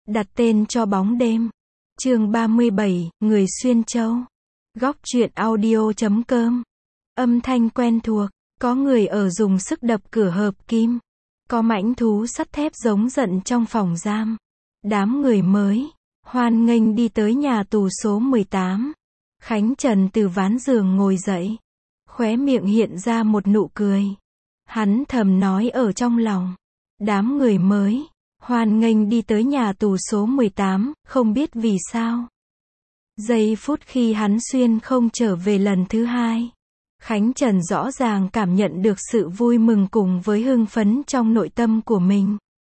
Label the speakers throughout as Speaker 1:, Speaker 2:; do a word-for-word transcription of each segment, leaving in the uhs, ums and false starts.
Speaker 1: Đặt tên cho bóng đêm. Chương ba mươi bảy, Người Xuyên Châu. Góc truyện audio chấm com. Âm thanh quen thuộc, có người ở dùng sức đập cửa hợp kim. Có mãnh thú sắt thép giống giận trong phòng giam. Đám người mới, hoan nghênh đi tới nhà tù số mười tám. Khánh Trần từ ván giường ngồi dậy. Khóe miệng hiện ra một nụ cười. Hắn thầm nói ở trong lòng. Đám người mới, hoan nghênh đi tới nhà tù số mười tám, không biết vì sao. Giây phút khi hắn xuyên không trở về lần thứ hai, Khánh Trần rõ ràng cảm nhận được sự vui mừng cùng với hưng phấn trong nội tâm của mình.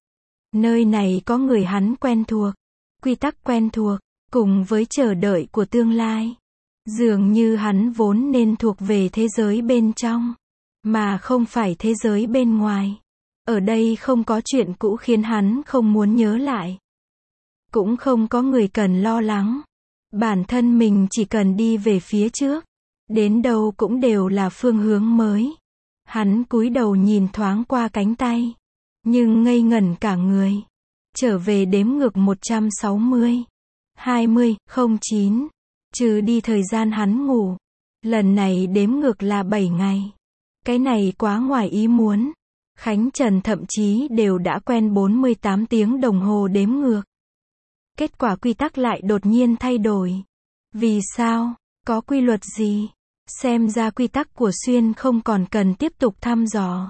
Speaker 1: Nơi này có người hắn quen thuộc, quy tắc quen thuộc, cùng với chờ đợi của tương lai. Dường như hắn vốn nên thuộc về thế giới bên trong, mà không phải thế giới bên ngoài. Ở đây không có chuyện cũ khiến hắn không muốn nhớ lại. Cũng không có người cần lo lắng. Bản thân mình chỉ cần đi về phía trước. Đến đâu cũng đều là phương hướng mới. Hắn cúi đầu nhìn thoáng qua cánh tay. Nhưng ngây ngẩn cả người. Trở về đếm ngược một trăm sáu mươi, hai mươi, không chín. Trừ đi thời gian hắn ngủ. Lần này đếm ngược là bảy ngày. Cái này quá ngoài ý muốn. Khánh Trần thậm chí đều đã quen bốn mươi tám tiếng đồng hồ đếm ngược. Kết quả quy tắc lại đột nhiên thay đổi. Vì sao? Có quy luật gì? Xem ra quy tắc của Xuyên không còn cần tiếp tục thăm dò.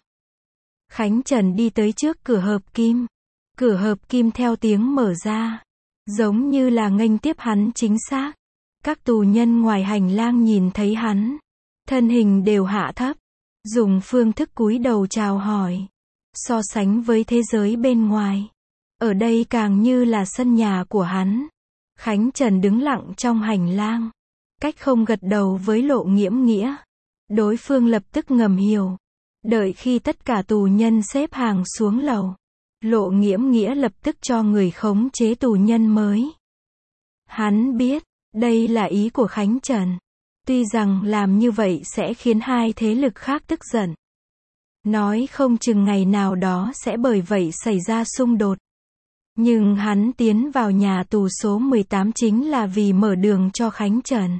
Speaker 1: Khánh Trần đi tới trước cửa hợp kim. Cửa hợp kim theo tiếng mở ra. Giống như là nghênh tiếp hắn chính xác. Các tù nhân ngoài hành lang nhìn thấy hắn. Thân hình đều hạ thấp. Dùng phương thức cúi đầu chào hỏi. So sánh với thế giới bên ngoài. Ở đây càng như là sân nhà của hắn. Khánh Trần đứng lặng trong hành lang. Cách không gật đầu với Lộ Nghiễm Nghĩa. Đối phương lập tức ngầm hiểu. Đợi khi tất cả tù nhân xếp hàng xuống lầu. Lộ Nghiễm Nghĩa lập tức cho người khống chế tù nhân mới. Hắn biết, đây là ý của Khánh Trần. Tuy rằng làm như vậy sẽ khiến hai thế lực khác tức giận. Nói không chừng ngày nào đó sẽ bởi vậy xảy ra xung đột. Nhưng hắn tiến vào nhà tù số mười tám chính là vì mở đường cho Khánh Trần.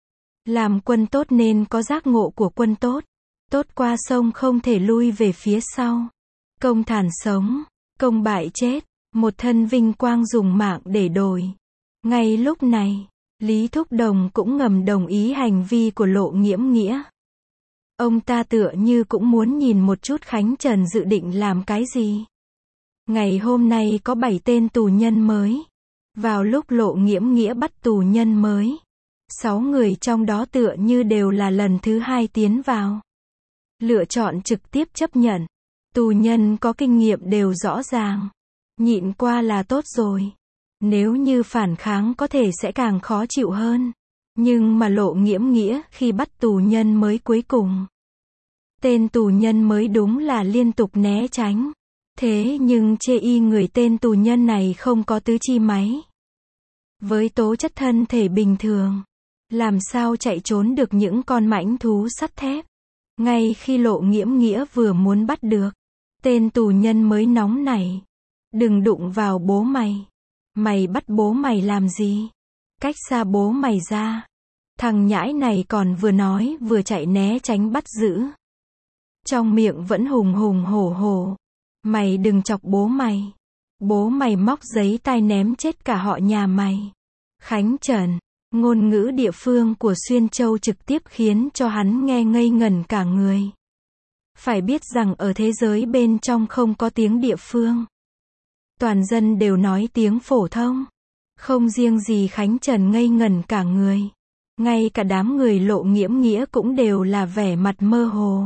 Speaker 1: Làm quân tốt nên có giác ngộ của quân tốt. Tốt qua sông không thể lui về phía sau. Công thản sống, công bại chết. Một thân vinh quang dùng mạng để đổi. Ngay lúc này, Lý Thúc Đồng cũng ngầm đồng ý hành vi của Lộ Nghiễm Nghĩa. Ông ta tựa như cũng muốn nhìn một chút Khánh Trần dự định làm cái gì. Ngày hôm nay có bảy tên tù nhân mới. Vào lúc Lộ Nghiễm Nghĩa bắt tù nhân mới, sáu người trong đó tựa như đều là lần thứ hai tiến vào. Lựa chọn trực tiếp chấp nhận. Tù nhân có kinh nghiệm đều rõ ràng. Nhịn qua là tốt rồi. Nếu như phản kháng có thể sẽ càng khó chịu hơn. Nhưng mà Lộ Nghiễm Nghĩa khi bắt tù nhân mới cuối cùng. Tên tù nhân mới đúng là liên tục né tránh. Thế nhưng chê y người tên tù nhân này không có tứ chi máy. Với tố chất thân thể bình thường. Làm sao chạy trốn được những con mãnh thú sắt thép. Ngay khi Lộ Nghiễm Nghĩa vừa muốn bắt được. Tên tù nhân mới nóng nảy. Đừng đụng vào bố mày. Mày bắt bố mày làm gì? Cách xa bố mày ra. Thằng nhãi này còn vừa nói vừa chạy né tránh bắt giữ. Trong miệng vẫn hùng hùng hổ hổ. Mày đừng chọc bố mày. Bố mày móc giấy tai ném chết cả họ nhà mày. Khánh Trần, ngôn ngữ địa phương của Xuyên Châu trực tiếp khiến cho hắn nghe ngây ngẩn cả người. Phải biết rằng ở thế giới bên trong không có tiếng địa phương. Toàn dân đều nói tiếng phổ thông. Không riêng gì Khánh Trần ngây ngẩn cả người. Ngay cả đám người Lộ Nghiễm Nghĩa cũng đều là vẻ mặt mơ hồ.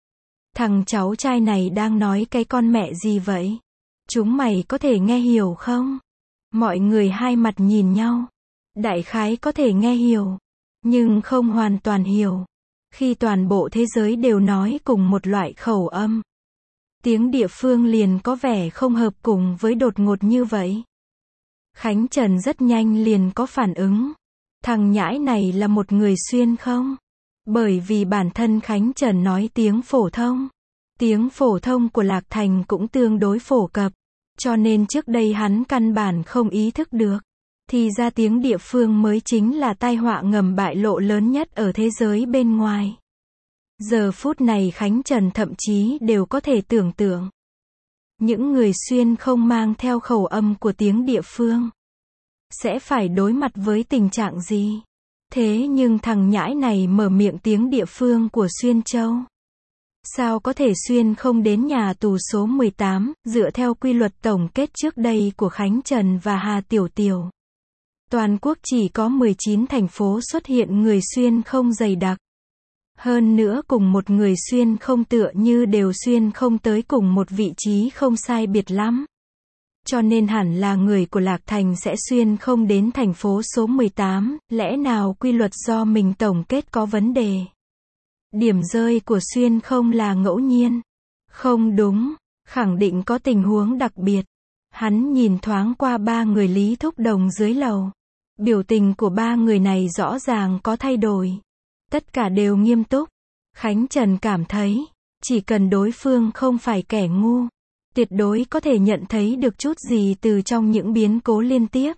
Speaker 1: Thằng cháu trai này đang nói cái con mẹ gì vậy? Chúng mày có thể nghe hiểu không? Mọi người hai mặt nhìn nhau. Đại khái có thể nghe hiểu. Nhưng không hoàn toàn hiểu. Khi toàn bộ thế giới đều nói cùng một loại khẩu âm. Tiếng địa phương liền có vẻ không hợp cùng với đột ngột như vậy. Khánh Trần rất nhanh liền có phản ứng. Thằng nhãi này là một người Xuyên không? Bởi vì bản thân Khánh Trần nói tiếng phổ thông. Tiếng phổ thông của Lạc Thành cũng tương đối phổ cập. Cho nên trước đây hắn căn bản không ý thức được. Thì ra tiếng địa phương mới chính là tai họa ngầm bại lộ lớn nhất ở thế giới bên ngoài. Giờ phút này Khánh Trần thậm chí đều có thể tưởng tượng. Những người xuyên không mang theo khẩu âm của tiếng địa phương sẽ phải đối mặt với tình trạng gì. Thế nhưng thằng nhãi này mở miệng tiếng địa phương của Xuyên Châu. Sao có thể xuyên không đến nhà tù số mười tám, dựa theo quy luật tổng kết trước đây của Khánh Trần và Hà Tiểu Tiểu. Toàn quốc chỉ có mười chín thành phố xuất hiện người xuyên không dày đặc. Hơn nữa cùng một người xuyên không tựa như đều xuyên không tới cùng một vị trí không sai biệt lắm. Cho nên hẳn là người của Lạc Thành sẽ xuyên không đến thành phố số mười tám, lẽ nào quy luật do mình tổng kết có vấn đề? Điểm rơi của xuyên không là ngẫu nhiên. Không đúng, khẳng định có tình huống đặc biệt. Hắn nhìn thoáng qua ba người Lý Thúc Đồng dưới lầu. Biểu tình của ba người này rõ ràng có thay đổi. Tất cả đều nghiêm túc. Khánh Trần cảm thấy, chỉ cần đối phương không phải kẻ ngu, tuyệt đối có thể nhận thấy được chút gì từ trong những biến cố liên tiếp.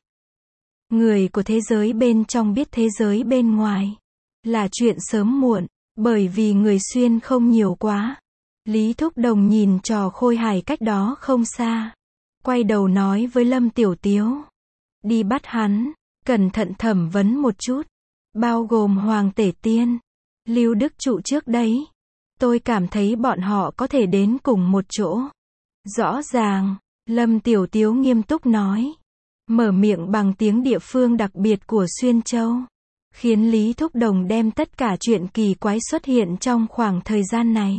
Speaker 1: Người của thế giới bên trong biết thế giới bên ngoài là chuyện sớm muộn, bởi vì người xuyên không nhiều quá. Lý Thúc Đồng nhìn trò khôi hài cách đó không xa, quay đầu nói với Lâm Tiểu Tiếu, đi bắt hắn, cẩn thận thẩm vấn một chút, bao gồm Hoàng Tể Tiên, Lưu Đức Trụ trước đấy. Tôi cảm thấy bọn họ có thể đến cùng một chỗ. Rõ ràng, Lâm Tiểu Tiếu nghiêm túc nói, mở miệng bằng tiếng địa phương đặc biệt của Xuyên Châu, khiến Lý Thúc Đồng đem tất cả chuyện kỳ quái xuất hiện trong khoảng thời gian này.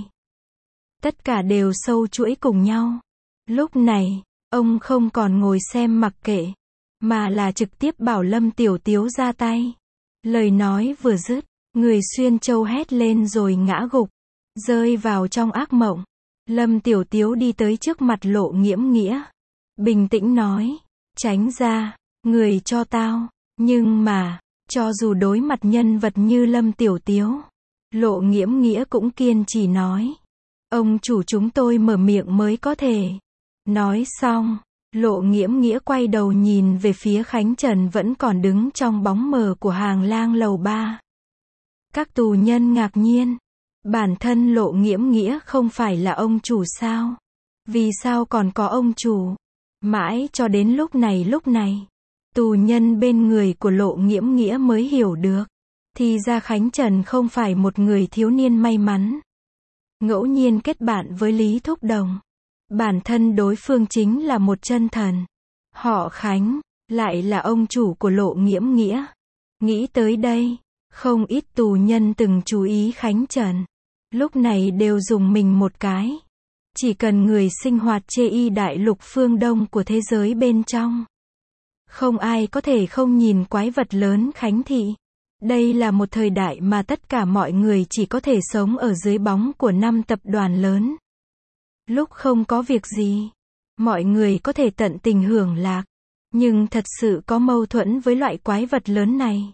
Speaker 1: Tất cả đều sâu chuỗi cùng nhau. Lúc này, ông không còn ngồi xem mặc kệ, mà là trực tiếp bảo Lâm Tiểu Tiếu ra tay. Lời nói vừa dứt, người Xuyên Châu hét lên rồi ngã gục, rơi vào trong ác mộng. Lâm Tiểu Tiếu đi tới trước mặt Lộ Nghiễm Nghĩa, bình tĩnh nói, tránh ra, người cho tao. Nhưng mà, cho dù đối mặt nhân vật như Lâm Tiểu Tiếu, Lộ Nghiễm Nghĩa cũng kiên trì nói, ông chủ chúng tôi mở miệng mới có thể. Nói xong, Lộ Nghiễm Nghĩa quay đầu nhìn về phía Khánh Trần vẫn còn đứng trong bóng mờ của hàng lang lầu ba. Các tù nhân ngạc nhiên. Bản thân Lộ Nghiễm Nghĩa không phải là ông chủ sao? Vì sao còn có ông chủ? Mãi cho đến lúc này lúc này, tù nhân bên người của Lộ Nghiễm Nghĩa mới hiểu được. Thì ra Khánh Trần không phải một người thiếu niên may mắn. Ngẫu nhiên kết bạn với Lý Thúc Đồng. Bản thân đối phương chính là một chân thần. Họ Khánh, lại là ông chủ của Lộ Nghiễm Nghĩa. Nghĩ tới đây, không ít tù nhân từng chú ý Khánh Trần. Lúc này đều dùng mình một cái. Chỉ cần người sinh hoạt chê y đại lục phương Đông của thế giới bên trong. Không ai có thể không nhìn quái vật lớn Khánh Thị. Đây là một thời đại mà tất cả mọi người chỉ có thể sống ở dưới bóng của năm tập đoàn lớn. Lúc không có việc gì, mọi người có thể tận tình hưởng lạc. Nhưng thật sự có mâu thuẫn với loại quái vật lớn này,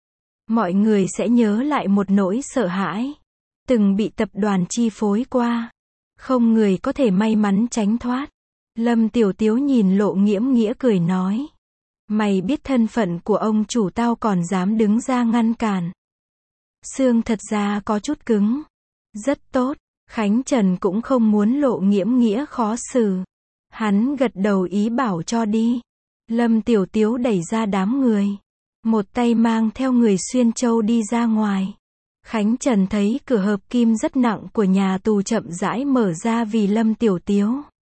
Speaker 1: mọi người sẽ nhớ lại một nỗi sợ hãi từng bị tập đoàn chi phối qua. Không người có thể may mắn tránh thoát. Lâm Tiểu Tiếu nhìn Lộ Nghiễm Nghĩa cười nói, mày biết thân phận của ông chủ tao còn dám đứng ra ngăn cản. Xương thật ra có chút cứng. Rất tốt. Khánh Trần cũng không muốn Lộ Nghiễm Nghĩa khó xử. Hắn gật đầu ý bảo cho đi. Lâm Tiểu Tiếu đẩy ra đám người, một tay mang theo người Xuyên Châu đi ra ngoài. Khánh Trần thấy cửa hợp kim rất nặng của nhà tù chậm rãi mở ra vì Lâm Tiểu Tiếu.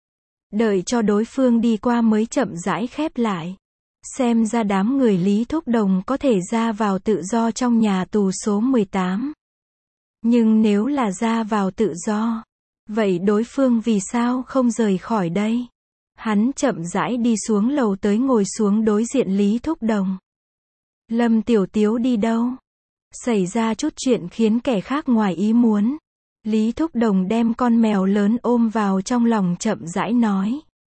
Speaker 1: Đợi cho đối phương đi qua mới chậm rãi khép lại. Xem ra đám người Lý Thúc Đồng có thể ra vào tự do trong nhà tù số mười tám. Nhưng nếu là ra vào tự do, vậy đối phương vì sao không rời khỏi đây? Hắn chậm rãi đi xuống lầu tới ngồi xuống đối diện Lý Thúc Đồng. Lâm Tiểu Tiếu đi đâu? Xảy ra chút chuyện khiến kẻ khác ngoài ý muốn. Lý Thúc Đồng đem con mèo lớn ôm vào trong lòng chậm rãi nói.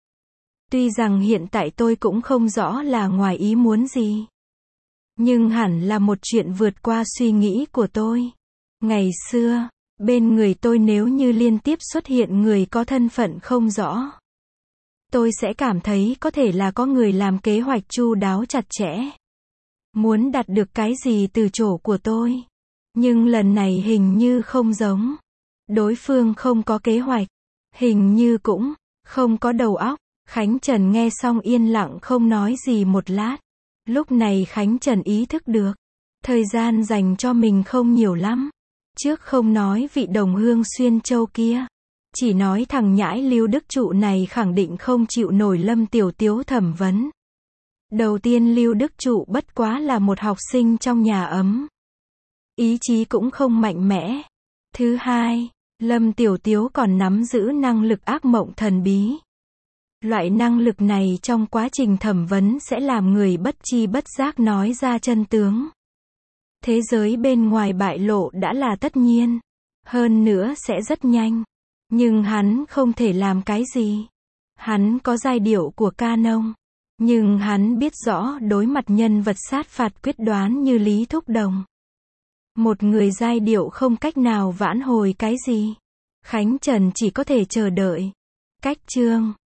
Speaker 1: Tuy rằng hiện tại tôi cũng không rõ là ngoài ý muốn gì, nhưng hẳn là một chuyện vượt qua suy nghĩ của tôi. Ngày xưa, bên người tôi nếu như liên tiếp xuất hiện người có thân phận không rõ, tôi sẽ cảm thấy có thể là có người làm kế hoạch chu đáo chặt chẽ. Muốn đạt được cái gì từ chỗ của tôi. Nhưng lần này hình như không giống. Đối phương không có kế hoạch. Hình như cũng không có đầu óc. Khánh Trần nghe xong yên lặng không nói gì một lát. Lúc này Khánh Trần ý thức được. Thời gian dành cho mình không nhiều lắm. Trước không nói vị đồng hương xuyên châu kia. Chỉ nói thằng nhãi Lưu Đức Trụ này khẳng định không chịu nổi Lâm Tiểu Tiếu thẩm vấn. Đầu tiên Lưu Đức Trụ bất quá là một học sinh trong nhà ấm. Ý chí cũng không mạnh mẽ. Thứ hai, Lâm Tiểu Tiếu còn nắm giữ năng lực ác mộng thần bí. Loại năng lực này trong quá trình thẩm vấn sẽ làm người bất chi bất giác nói ra chân tướng. Thế giới bên ngoài bại lộ đã là tất nhiên. Hơn nữa sẽ rất nhanh. Nhưng hắn không thể làm cái gì. Hắn có giai điệu của Canon. Nhưng hắn biết rõ đối mặt nhân vật sát phạt quyết đoán như Lý Thúc Đồng. Một người giai điệu không cách nào vãn hồi cái gì. Khánh Trần chỉ có thể chờ đợi. Cách chương